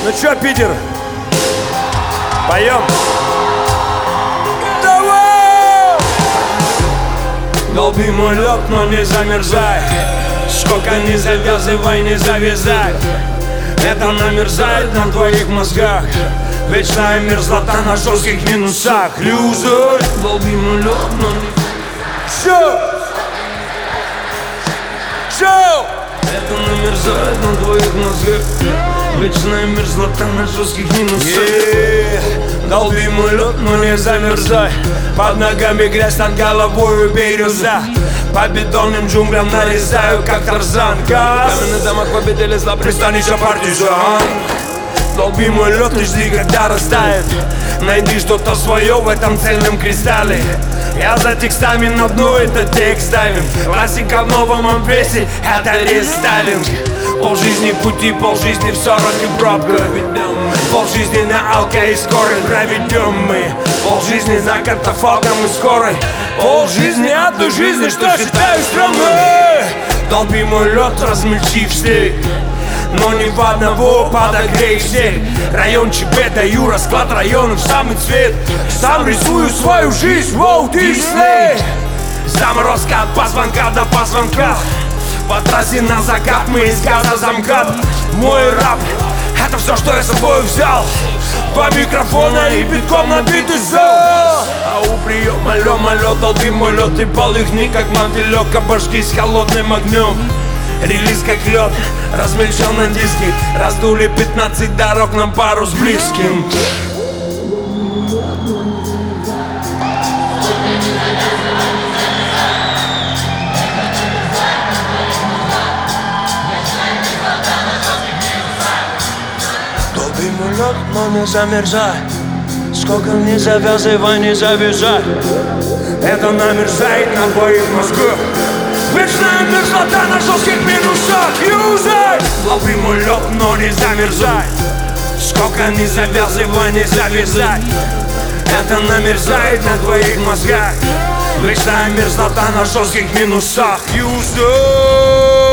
Ну чё, Питер, поем? Давай! Долби мой лед, но не замерзай. Сколько не завязывай, не завязай. Это намерзает на твоих мозгах. Вечная мерзлота на жестких минусах. Люзер, долби мой лед, но не... Шоу! Шоу! Это намерзает на твоих мозгах. Вечная мерзлота на жестких минусах. Долби мой лед, но не замерзай. Под ногами грязь, над головой бирюза. По бетонным джунглям нарезаю, как Тарзан. Газ, каменный замок победили зла, пристанище партизан. Долби мой лед, не жди, когда растает. Найди что-то свое в этом цельном кристалле. Я за текстами на дно, это текстайминг. Классика в новом обвесе, это рестайлинг. Полжизни пути, полжизни в 40 и пробка. Полжизни на алке и скорой проведем мы. Полжизни за катафалком и скорой. Полжизни от той жизни, что считаю стрёмной. Долби мой лед, размельчи снег. Но ни в одного подогрей всех. Район ЧП, даю расклад районов, самый цвет. Сам рисую свою жизнь, воу, Дисней. Заморозка от позвонка до позвонка. По трассе на закат, мы из газа замкат. Мой рэп, это все, что я с собой взял. Два микрофона и битком набитый зал. А у приема лед, долби мой лед. И полыхни, как мотылек, обожгись холодным огнем. Релиз как лед, размельчен на диски. Раздули 15 дорог на пару с близким. Долби мой лед, но не замерзай. Сколько не завязывай, не завязай. Это намерзает на твоих мозгах. Вечная мерзлота на жестких минусах. Юзай! Долби мой лед, но не замерзай. Сколько не завязывай, не завязай. Это намерзает на твоих мозгах. Вечная мерзлота на жестких минусах. Юзай!